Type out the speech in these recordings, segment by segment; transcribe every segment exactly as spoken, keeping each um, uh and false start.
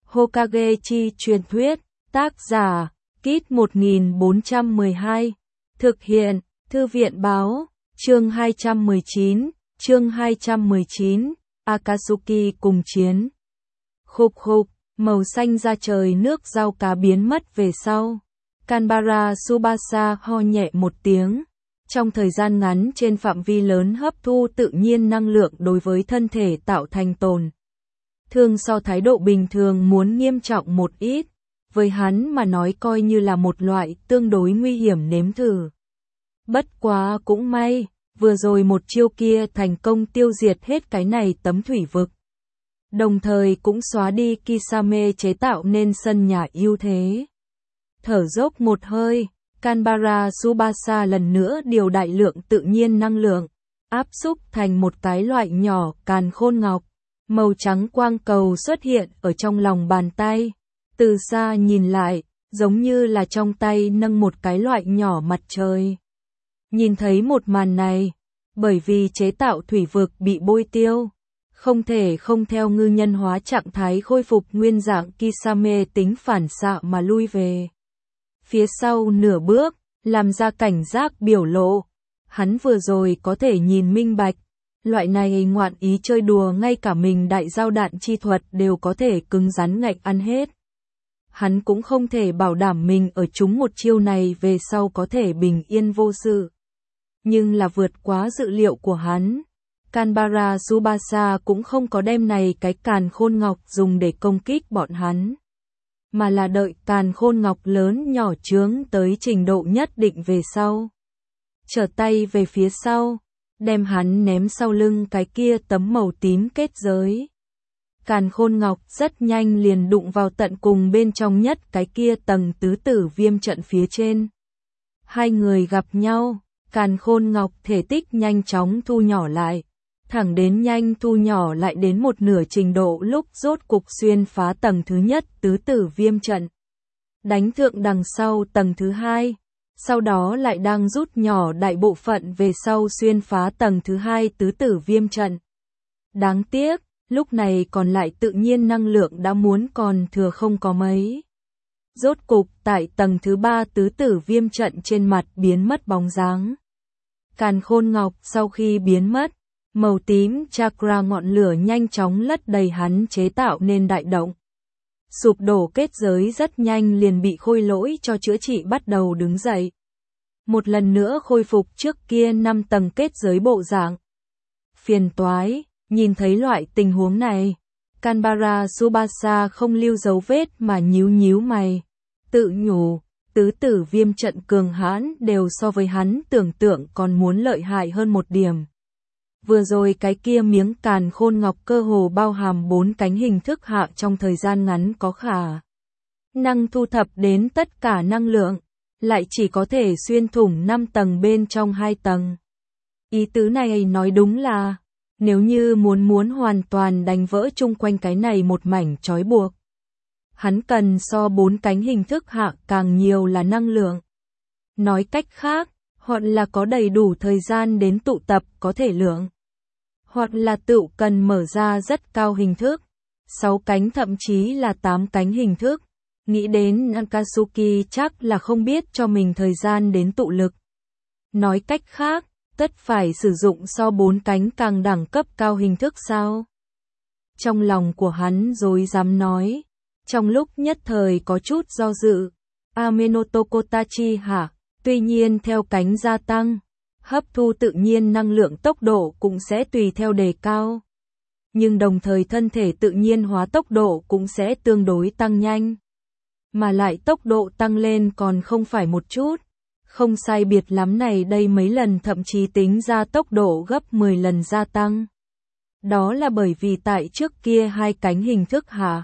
Hokage chi truyền thuyết, tác giả, Kit một nghìn bốn trăm mười hai, thực hiện, Thư viện báo, chương hai trăm mười chín, chương hai trăm mười chín, Akatsuki cùng chiến. Khục khục, màu xanh da trời nước rau cá biến mất về sau. Kanbara Tsubasa ho nhẹ một tiếng. Trong thời gian ngắn trên phạm vi lớn hấp thu tự nhiên năng lượng đối với thân thể tạo thành tổn thương so thái độ bình thường muốn nghiêm trọng một ít, với hắn mà nói coi như là một loại tương đối nguy hiểm nếm thử. Bất quá cũng may, vừa rồi một chiêu kia thành công tiêu diệt hết cái này tấm thủy vực. Đồng thời cũng xóa đi Kisame chế tạo nên sân nhà ưu thế. Thở dốc một hơi, Kanbara Tsubasa lần nữa điều đại lượng tự nhiên năng lượng, áp xúc thành một cái loại nhỏ càn khôn ngọc. Màu trắng quang cầu xuất hiện ở trong lòng bàn tay. Từ xa nhìn lại, giống như là trong tay nâng một cái loại nhỏ mặt trời. Nhìn thấy một màn này, bởi vì chế tạo thủy vực bị bôi tiêu, không thể không theo ngư nhân hóa trạng thái khôi phục nguyên dạng Kisame tính phản xạ mà lui về phía sau nửa bước, làm ra cảnh giác biểu lộ. Hắn vừa rồi có thể nhìn minh bạch, loại này ngoạn ý chơi đùa ngay cả mình đại giao đạn chi thuật đều có thể cứng rắn ngạnh ăn hết. Hắn cũng không thể bảo đảm mình ở trúng một chiêu này về sau có thể bình yên vô sự. Nhưng là vượt quá dự liệu của hắn. Kanbara Tsubasa cũng không có đem này cái càn khôn ngọc dùng để công kích bọn hắn, mà là đợi càn khôn ngọc lớn nhỏ chướng tới trình độ nhất định về sau. Trở tay về phía sau, đem hắn ném sau lưng cái kia tấm màu tím kết giới. Càn khôn ngọc rất nhanh liền đụng vào tận cùng bên trong nhất cái kia tầng tứ tử viêm trận phía trên. Hai người gặp nhau, càn khôn ngọc thể tích nhanh chóng thu nhỏ lại, thẳng đến nhanh thu nhỏ lại đến một nửa trình độ lúc rốt cục xuyên phá tầng thứ nhất tứ tử viêm trận. Đánh thượng đằng sau tầng thứ hai. Sau đó lại đang rút nhỏ đại bộ phận về sau xuyên phá tầng thứ hai tứ tử viêm trận. Đáng tiếc, lúc này còn lại tự nhiên năng lượng đã muốn còn thừa không có mấy. Rốt cục tại tầng thứ ba tứ tử viêm trận trên mặt biến mất bóng dáng. Càn khôn ngọc sau khi biến mất, màu tím chakra ngọn lửa nhanh chóng lất đầy hắn chế tạo nên đại động. Sụp đổ kết giới rất nhanh liền bị khôi lỗi cho chữa trị bắt đầu đứng dậy. Một lần nữa khôi phục trước kia năm tầng kết giới bộ dạng. Phiền toái, nhìn thấy loại tình huống này, Kanbara Tsubasa không lưu dấu vết mà nhíu nhíu mày. Tự nhủ, tứ tử viêm trận cường hãn đều so với hắn tưởng tượng còn muốn lợi hại hơn một điểm. Vừa rồi cái kia miếng càn khôn ngọc cơ hồ bao hàm bốn cánh hình thức hạ trong thời gian ngắn có khả năng thu thập đến tất cả năng lượng, lại chỉ có thể xuyên thủng năm tầng bên trong hai tầng. Ý tứ này nói đúng là, nếu như muốn muốn hoàn toàn đánh vỡ chung quanh cái này một mảnh trói buộc, hắn cần so bốn cánh hình thức hạ càng nhiều là năng lượng. Nói cách khác, hoặc là có đầy đủ thời gian đến tụ tập có thể lượng, hoặc là tự cần mở ra rất cao hình thức, sáu cánh thậm chí là tám cánh hình thức. Nghĩ đến Akatsuki chắc là không biết cho mình thời gian đến tụ lực. Nói cách khác, tất phải sử dụng so bốn cánh càng đẳng cấp cao hình thức sao? Trong lòng của hắn rối rắm nói, trong lúc nhất thời có chút do dự. Amenoto Kotachi hả? Tuy nhiên theo cánh gia tăng, hấp thu tự nhiên năng lượng tốc độ cũng sẽ tùy theo đề cao. Nhưng đồng thời thân thể tự nhiên hóa tốc độ cũng sẽ tương đối tăng nhanh. Mà lại tốc độ tăng lên còn không phải một chút, không sai biệt lắm này đây mấy lần thậm chí tính ra tốc độ gấp mười lần gia tăng. Đó là bởi vì tại trước kia hai cánh hình thức hả?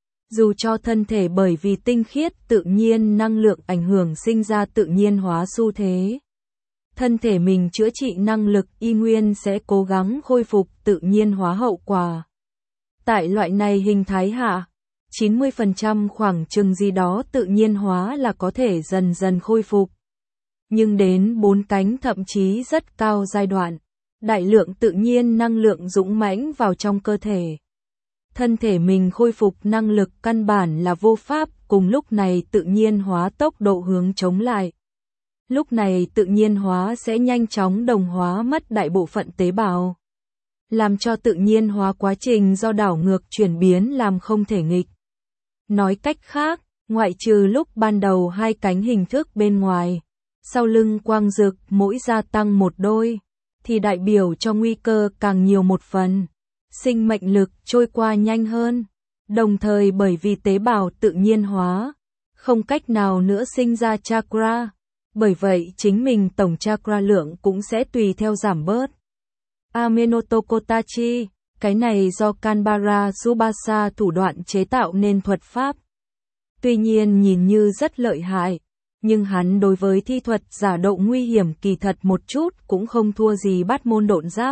Dù cho thân thể bởi vì tinh khiết tự nhiên năng lượng ảnh hưởng sinh ra tự nhiên hóa xu thế. Thân thể mình chữa trị năng lực y nguyên sẽ cố gắng khôi phục tự nhiên hóa hậu quả. Tại loại này hình thái hạ, chín mươi phần trăm khoảng chừng gì đó tự nhiên hóa là có thể dần dần khôi phục. Nhưng đến bốn cánh thậm chí rất cao giai đoạn, đại lượng tự nhiên năng lượng dũng mãnh vào trong cơ thể. thân thể mình khôi phục năng lực căn bản là vô pháp cùng lúc này tự nhiên hóa tốc độ hướng chống lại. Lúc này tự nhiên hóa sẽ nhanh chóng đồng hóa mất đại bộ phận tế bào, làm cho tự nhiên hóa quá trình do đảo ngược chuyển biến làm không thể nghịch. Nói cách khác, ngoại trừ lúc ban đầu hai cánh hình thức bên ngoài, sau lưng quang dực mỗi gia tăng một đôi, thì đại biểu cho nguy cơ càng nhiều một phần, sinh mệnh lực trôi qua nhanh hơn, đồng thời bởi vì tế bào tự nhiên hóa, không cách nào nữa sinh ra chakra, bởi vậy chính mình tổng chakra lượng cũng sẽ tùy theo giảm bớt. Amenotokotachi, cái này do Kanbara Subasa thủ đoạn chế tạo nên thuật pháp. Tuy nhiên nhìn như rất lợi hại, nhưng hắn đối với thi thuật giả độ nguy hiểm kỳ thật một chút cũng không thua gì bát môn độn giáp.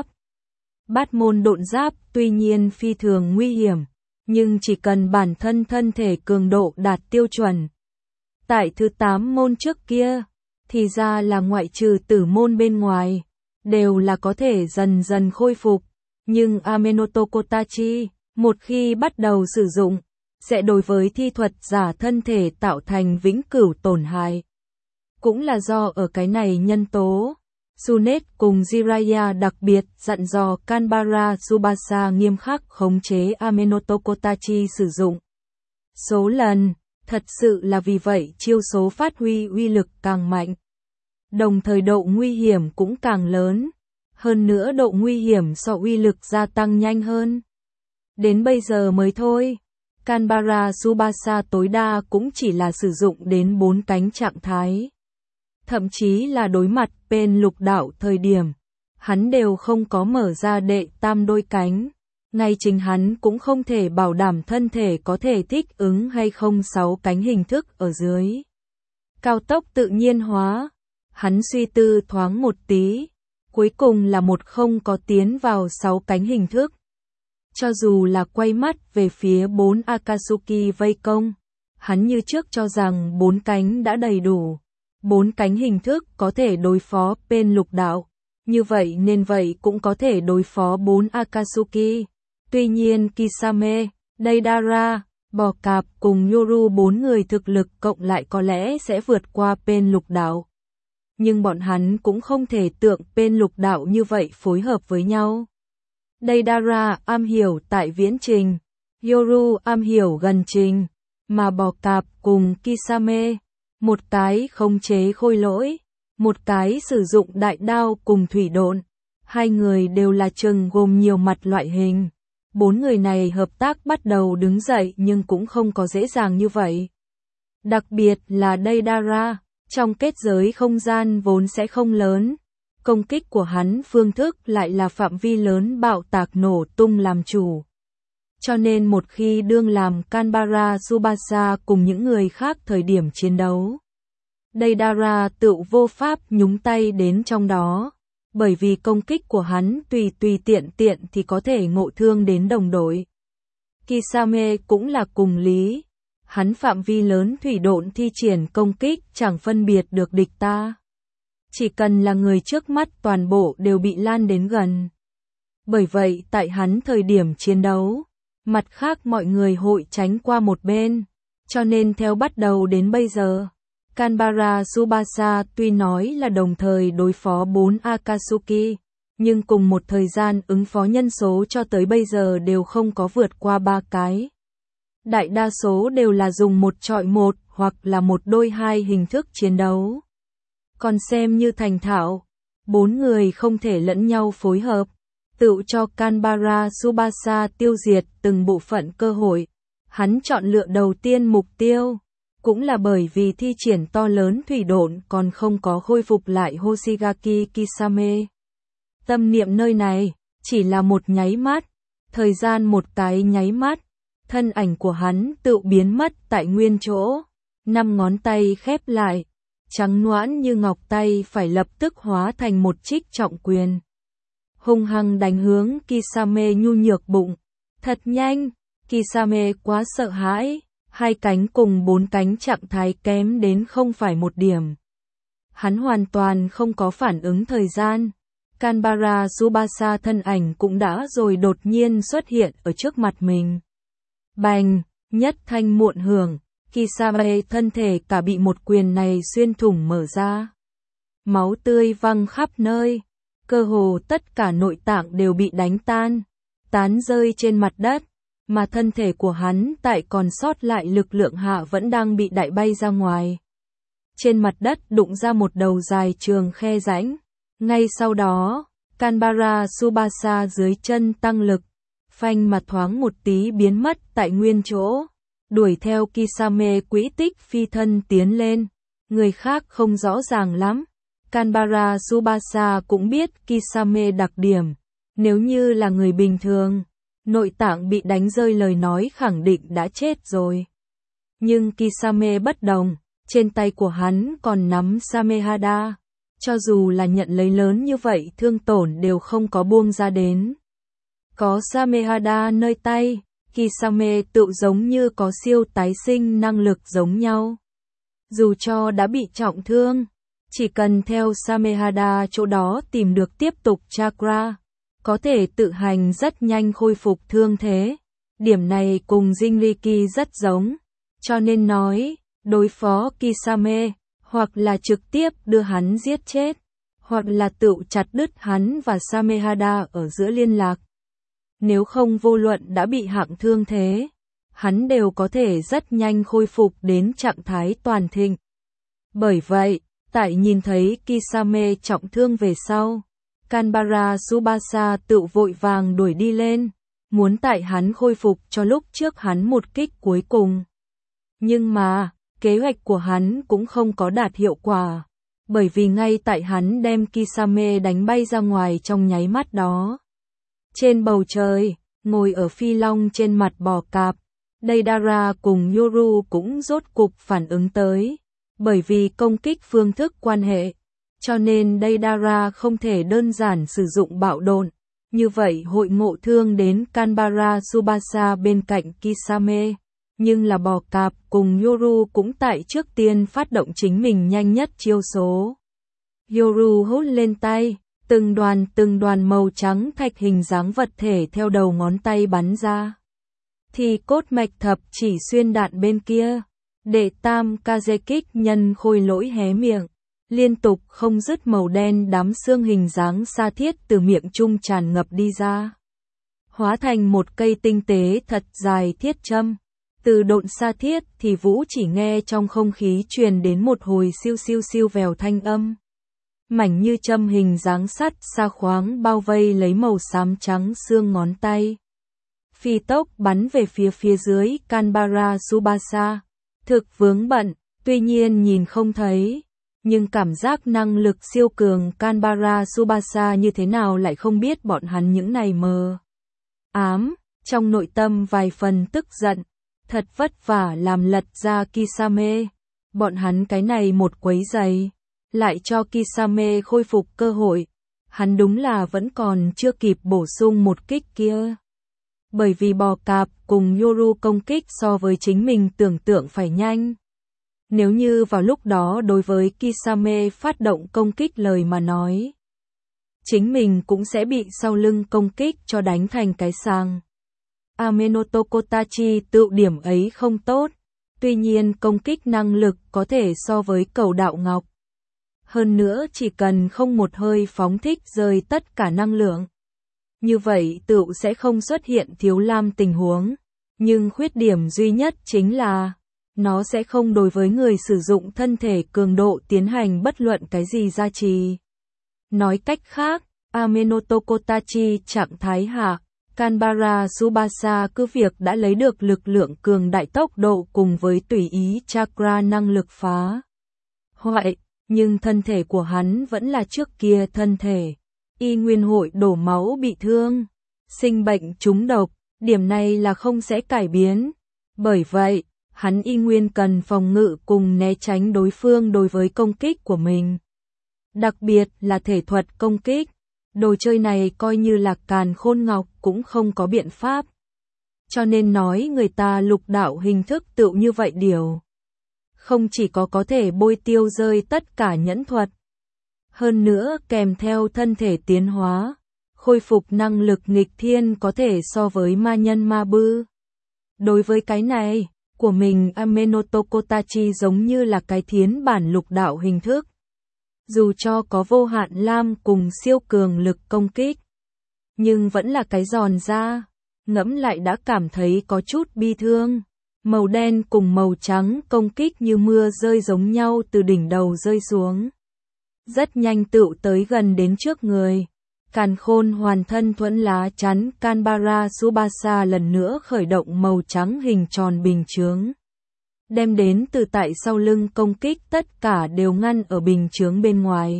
Bát môn độn giáp tuy nhiên phi thường nguy hiểm, nhưng chỉ cần bản thân thân thể cường độ đạt tiêu chuẩn. Tại thứ tám môn trước kia, thì ra là ngoại trừ tử môn bên ngoài, đều là có thể dần dần khôi phục, nhưng Amenotokotachi, một khi bắt đầu sử dụng, sẽ đối với thi thuật giả thân thể tạo thành vĩnh cửu tổn hại. Cũng là do ở cái này nhân tố, Sunet cùng Jiraiya đặc biệt dặn dò Kanbara Subasa nghiêm khắc khống chế Amenotokotachi sử dụng. Số lần, thật sự là vì vậy chiêu số phát huy uy lực càng mạnh. Đồng thời độ nguy hiểm cũng càng lớn, hơn nữa độ nguy hiểm so uy lực gia tăng nhanh hơn. Đến bây giờ mới thôi, Kanbara Subasa tối đa cũng chỉ là sử dụng đến bốn cánh trạng thái. Thậm chí là đối mặt bên lục đạo thời điểm, hắn đều không có mở ra đệ tam đôi cánh. Ngay chính hắn cũng không thể bảo đảm thân thể có thể thích ứng hay không sáu cánh hình thức ở dưới. Cao tốc tự nhiên hóa, hắn suy tư thoáng một tí, cuối cùng là một không có tiến vào sáu cánh hình thức. Cho dù là quay mắt về phía bốn Akatsuki vây công, hắn như trước cho rằng bốn cánh đã đầy đủ. Bốn cánh hình thức có thể đối phó bên lục đạo, như vậy nên vậy cũng có thể đối phó bốn Akatsuki. Tuy nhiên Kisame, Deidara, Bò Cạp cùng Yoru bốn người thực lực cộng lại có lẽ sẽ vượt qua bên lục đạo. Nhưng bọn hắn cũng không thể tượng bên lục đạo như vậy phối hợp với nhau. Deidara am hiểu tại viễn trình, Yoru am hiểu gần trình, mà Bò Cạp cùng Kisame, một cái khống chế khôi lỗi, một cái sử dụng đại đao cùng thủy độn, hai người đều là chừng gồm nhiều mặt loại hình. Bốn người này hợp tác bắt đầu đứng dậy nhưng cũng không có dễ dàng như vậy. Đặc biệt là Deidara, trong kết giới không gian vốn sẽ không lớn, công kích của hắn phương thức lại là phạm vi lớn bạo tạc nổ tung làm chủ. Cho nên một khi đương làm Kanbara Subasa cùng những người khác thời điểm chiến đấu, Deidara tự vô pháp nhúng tay đến trong đó, bởi vì công kích của hắn tùy tùy tiện tiện thì có thể ngộ thương đến đồng đội. Kisame cũng là cùng lý, hắn phạm vi lớn thủy độn thi triển công kích chẳng phân biệt được địch ta. Chỉ cần là người trước mắt toàn bộ đều bị lan đến gần. Bởi vậy tại hắn thời điểm chiến đấu, mặt khác mọi người hội tránh qua một bên, cho nên theo bắt đầu đến bây giờ, Kanbara Subasa tuy nói là đồng thời đối phó bốn Akatsuki, nhưng cùng một thời gian ứng phó nhân số cho tới bây giờ đều không có vượt qua ba cái. Đại đa số đều là dùng một chọi một hoặc là một đôi hai hình thức chiến đấu. Còn xem như thành thạo, bốn người không thể lẫn nhau phối hợp, tự cho Kanbara Subasa tiêu diệt từng bộ phận cơ hội. Hắn chọn lựa đầu tiên mục tiêu, cũng là bởi vì thi triển to lớn thủy độn còn không có khôi phục lại Hoshigaki Kisame. Tâm niệm nơi này, chỉ là một nháy mắt, thời gian một cái nháy mắt, thân ảnh của hắn tự biến mất tại nguyên chỗ, năm ngón tay khép lại, trắng nõn như ngọc tay phải lập tức hóa thành một trích trọng quyền. Hung hăng đánh hướng Kisame nhu nhược bụng, thật nhanh, Kisame quá sợ hãi, hai cánh cùng bốn cánh trạng thái kém đến không phải một điểm. Hắn hoàn toàn không có phản ứng thời gian. Kanbara Subasa thân ảnh cũng đã rồi đột nhiên xuất hiện ở trước mặt mình. Bành, nhất thanh muộn hưởng, Kisame thân thể cả bị một quyền này xuyên thủng mở ra. Máu tươi văng khắp nơi, cơ hồ tất cả nội tạng đều bị đánh tan, tán rơi trên mặt đất, mà thân thể của hắn tại còn sót lại lực lượng hạ vẫn đang bị đại bay ra ngoài. Trên mặt đất đụng ra một đầu dài trường khe rãnh, ngay sau đó, Kanbara Tsubasa dưới chân tăng lực, phanh mà thoáng một tí biến mất tại nguyên chỗ, đuổi theo Kisame quỹ tích phi thân tiến lên. Người khác không rõ ràng lắm, Kanbara Tsubasa cũng biết Kisame đặc điểm, nếu như là người bình thường, nội tạng bị đánh rơi lời nói khẳng định đã chết rồi. Nhưng Kisame bất đồng, trên tay của hắn còn nắm Samehada, cho dù là nhận lấy lớn như vậy thương tổn đều không có buông ra đến. Có Samehada nơi tay, Kisame tự giống như có siêu tái sinh năng lực giống nhau. Dù cho đã bị trọng thương, chỉ cần theo Samehada chỗ đó tìm được tiếp tục chakra, có thể tự hành rất nhanh khôi phục thương thế. Điểm này cùng Jinriki rất giống, cho nên nói, đối phó Kisame, hoặc là trực tiếp đưa hắn giết chết, hoặc là tự chặt đứt hắn và Samehada ở giữa liên lạc. Nếu không vô luận đã bị hạng thương thế, hắn đều có thể rất nhanh khôi phục đến trạng thái toàn thịnh. Bởi vậy, tại nhìn thấy Kisame trọng thương về sau, Kanbara Tsubasa tự vội vàng đuổi đi lên, muốn tại hắn khôi phục cho lúc trước hắn một kích cuối cùng. Nhưng mà, kế hoạch của hắn cũng không có đạt hiệu quả, bởi vì ngay tại hắn đem Kisame đánh bay ra ngoài trong nháy mắt đó. Trên bầu trời, ngồi ở phi long trên mặt bò cạp, Deidara cùng Yoru cũng rốt cục phản ứng tới, bởi vì công kích phương thức quan hệ, cho nên Deidara không thể đơn giản sử dụng bạo độn, như vậy hội ngộ thương đến Kanbara Tsubasa bên cạnh Kisame. Nhưng là bò cạp cùng Yoru cũng tại trước tiên phát động chính mình nhanh nhất chiêu số. Yoru hốt lên tay, từng đoàn từng đoàn màu trắng thạch hình dáng vật thể theo đầu ngón tay bắn ra. Thì cốt mạch thập chỉ xuyên đạn bên kia, đệ tam Kazekik nhân khôi lỗi hé miệng, liên tục không dứt màu đen đám xương hình dáng sa thiết từ miệng trung tràn ngập đi ra. Hóa thành một cây tinh tế thật dài thiết châm. Từ độn sa thiết thì Vũ chỉ nghe trong không khí truyền đến một hồi siêu siêu siêu vèo thanh âm. Mảnh như châm hình dáng sắt sa khoáng bao vây lấy màu xám trắng xương ngón tay. Phi tốc bắn về phía phía dưới Kanbara Tsubasa. Thực vướng bận, tuy nhiên nhìn không thấy, nhưng cảm giác năng lực siêu cường Kanbara Tsubasa như thế nào lại không biết bọn hắn những này mờ ám, trong nội tâm vài phần tức giận. Thật vất vả làm lật ra Kisame, bọn hắn cái này một quấy giày, lại cho Kisame khôi phục cơ hội, hắn đúng là vẫn còn chưa kịp bổ sung một kích kia. Bởi vì bò cạp cùng Yoru công kích so với chính mình tưởng tượng phải nhanh. Nếu như vào lúc đó đối với Kisame phát động công kích lời mà nói, chính mình cũng sẽ bị sau lưng công kích cho đánh thành cái sàng. Amenoto Kotachi tự điểm ấy không tốt, tuy nhiên công kích năng lực có thể so với cầu đạo ngọc. Hơn nữa chỉ cần không một hơi phóng thích rơi tất cả năng lượng. Như vậy tự sẽ không xuất hiện thiếu lam tình huống, nhưng khuyết điểm duy nhất chính là, nó sẽ không đối với người sử dụng thân thể cường độ tiến hành bất luận cái gì gia trì. Nói cách khác, Amenoto Kotachi trạng thái hạ, Kanbara Tsubasa cứ việc đã lấy được lực lượng cường đại tốc độ cùng với tùy ý chakra năng lực phá hoại, nhưng thân thể của hắn vẫn là trước kia thân thể. Y nguyên hội đổ máu bị thương, sinh bệnh trúng độc, điểm này là không sẽ cải biến. Bởi vậy, hắn y nguyên cần phòng ngự cùng né tránh đối phương đối với công kích của mình. Đặc biệt là thể thuật công kích. Đồ chơi này coi như là càn khôn ngọc cũng không có biện pháp. Cho nên nói người ta lục đạo hình thức tựu như vậy điều. Không chỉ có có thể bôi tiêu rơi tất cả nhẫn thuật. Hơn nữa kèm theo thân thể tiến hóa, khôi phục năng lực nghịch thiên có thể so với ma nhân ma bư. Đối với cái này, của mình Amenoto Kotachi giống như là cái thiến bản lục đạo hình thức. Dù cho có vô hạn lam cùng siêu cường lực công kích, nhưng vẫn là cái giòn da, ngẫm lại đã cảm thấy có chút bi thương. Màu đen cùng màu trắng công kích như mưa rơi giống nhau từ đỉnh đầu rơi xuống. Rất nhanh tựu tới gần đến trước người. Càn Khôn hoàn thân thuẫn lá chắn Canberra Tsubasa lần nữa khởi động màu trắng hình tròn bình chướng. Đem đến từ tại sau lưng công kích tất cả đều ngăn ở bình chướng bên ngoài.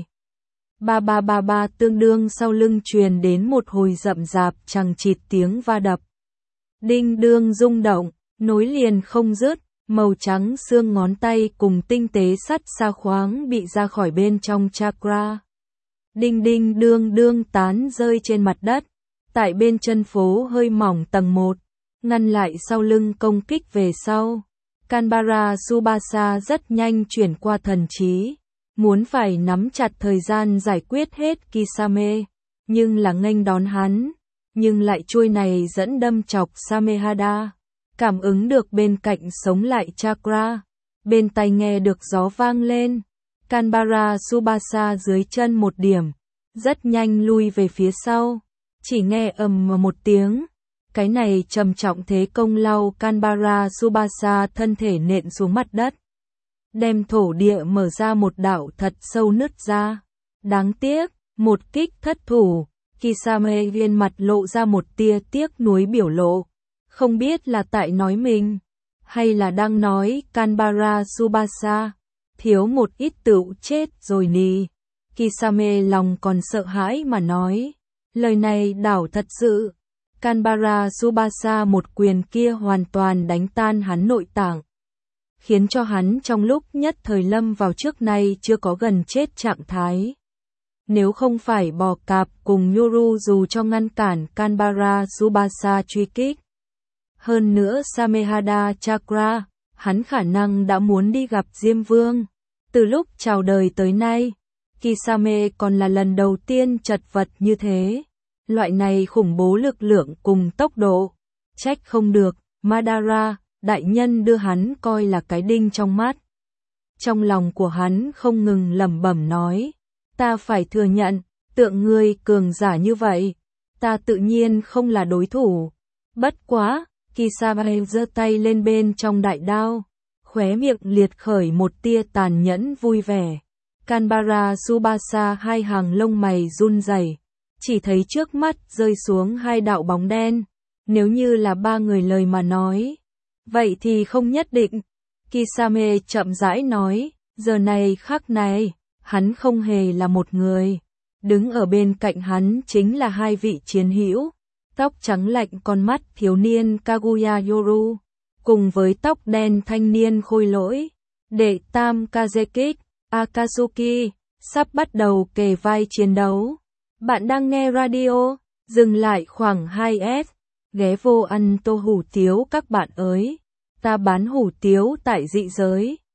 Ba ba ba ba tương đương sau lưng truyền đến một hồi rậm rạp chằng chịt tiếng va đập. Đinh đương rung động, nối liền không dứt, màu trắng xương ngón tay cùng tinh tế sắt sa khoáng bị ra khỏi bên trong chakra. Đinh đinh đương đương tán rơi trên mặt đất, tại bên chân phố hơi mỏng tầng một, ngăn lại sau lưng công kích về sau. Canberra Tsubasa rất nhanh chuyển qua thần trí, muốn phải nắm chặt thời gian giải quyết hết Kisame, nhưng là nghênh đón hắn, nhưng lại chuôi này dẫn đâm chọc Samehada, cảm ứng được bên cạnh sống lại chakra, bên tai nghe được gió vang lên, Canberra Tsubasa dưới chân một điểm, rất nhanh lui về phía sau, chỉ nghe ầm một tiếng. Cái này trầm trọng thế công lao Canberra Tsubasa thân thể nện xuống mặt đất, đem thổ địa mở ra một đạo thật sâu nứt ra. Đáng tiếc, một kích thất thủ, Kisame viên mặt lộ ra một tia tiếc nuối biểu lộ, không biết là tại nói mình, hay là đang nói Canberra Tsubasa, thiếu một ít tựu chết rồi nì. Kisame lòng còn sợ hãi mà nói, lời này đảo thật sự. Canberra Tsubasa một quyền kia hoàn toàn đánh tan hắn nội tạng, khiến cho hắn trong lúc nhất thời lâm vào trước nay chưa có gần chết trạng thái. Nếu không phải bò cạp cùng Yoru dù cho ngăn cản Canberra Tsubasa truy kích, hơn nữa Samehada Chakra, hắn khả năng đã muốn đi gặp Diêm Vương. Từ lúc chào đời tới nay, Kisame còn là lần đầu tiên chật vật như thế. Loại này khủng bố lực lượng cùng tốc độ, trách không được, Madara, đại nhân đưa hắn coi là cái đinh trong mắt. Trong lòng của hắn không ngừng lẩm bẩm nói, ta phải thừa nhận, tượng ngươi cường giả như vậy, ta tự nhiên không là đối thủ. Bất quá, Kisame giơ tay lên bên trong đại đao, khóe miệng liệt khởi một tia tàn nhẫn vui vẻ. Canberra Tsubasa hai hàng lông mày run rẩy. Chỉ thấy trước mắt rơi xuống hai đạo bóng đen, nếu như là ba người lời mà nói, vậy thì không nhất định. Kisame chậm rãi nói, giờ này khắc này, hắn không hề là một người, đứng ở bên cạnh hắn chính là hai vị chiến hữu, tóc trắng lạnh con mắt thiếu niên Kaguya Yoru, cùng với tóc đen thanh niên khôi lỗi, đệ tam Kazekik, Akatsuki, sắp bắt đầu kề vai chiến đấu. Bạn đang nghe radio, dừng lại khoảng hai phút, ghé vô ăn tô hủ tiếu các bạn ơi, ta bán hủ tiếu tại dị giới.